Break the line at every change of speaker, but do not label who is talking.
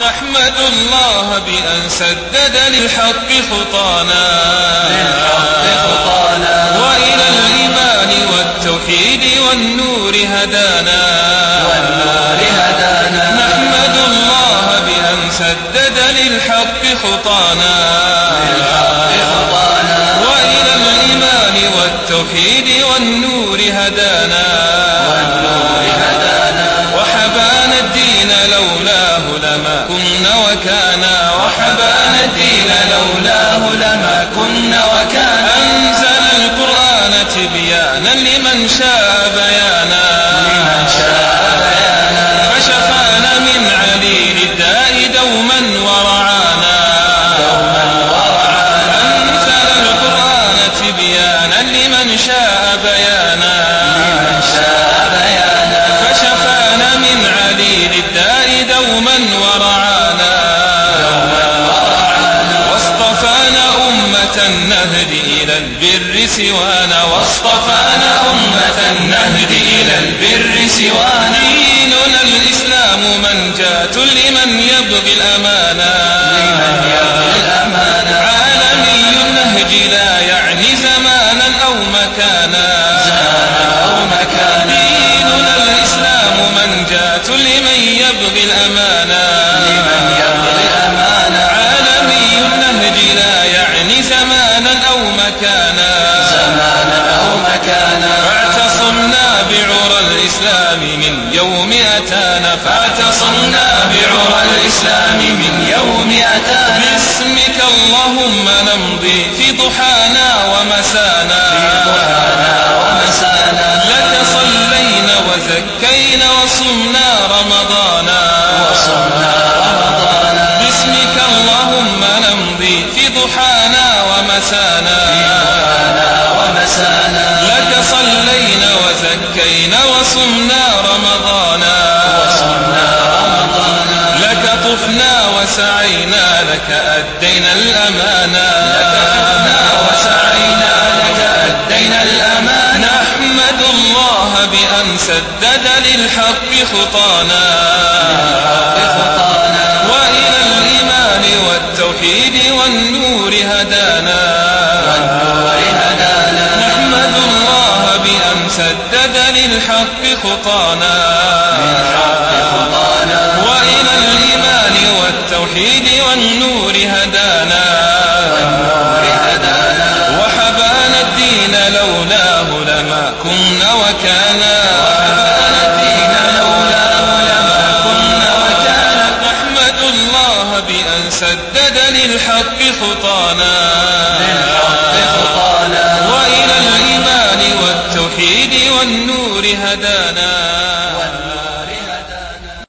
نحمد الله بأن سدد للحق خطانا وإلى الإيمان والتوحيد والنور هدانا نحمد الله بأن سدد للحق خطانا وإلى الإيمان والتوحيد والنور هدانا وحبانا الدين لولاه لما كنا وكانا وحبانا الدين لولاه لما كنا وكانا أنزل القرآن تبيانا لمن شاء بيانا فشفانا من عليل الداء دوما ورعانا أنزل القرآن تبيانا لمن شاء بيانا فشفانا من عليل الداء دوما ورعانا واصطفانا أمة النهد إلى البر سوانا واصطفانا أمة النهد إلى البر سوانا ديننا الإسلام منجاة لمن يبغي الأمانا عالمي النهج لا يعني زمانا أو مكانا ديننا الإسلام منجاة لمن يبغي الأمانا عالمي النهج لا يعني زمانا أو مكانا فاعتصمنا بعرى الإسلام من يوم أتانا باسمك اللهم نمضي في ضحانا ومسانا لك صلينا وزكينا وصمنا رمضانا باسمك اللهم نمضي في ضحانا ومسانا لك صلينا وزكينا وصمنا رمضانا لك طفنا وسعينا لك أدينا الأمانة نحمد الله بأن سدد للحق خطانا وإلى الإيمان والتوحيد والنور هدانا نحمد الله بأن سدد للحق خطانا وإلى الإيمان والتوحيد والنور هدانا وحبانا الدين لولاه لما كنا وكانا نحمد الله بأن سدد للحق خطانا وإلى الإيمان والتوحيد والنور هدانا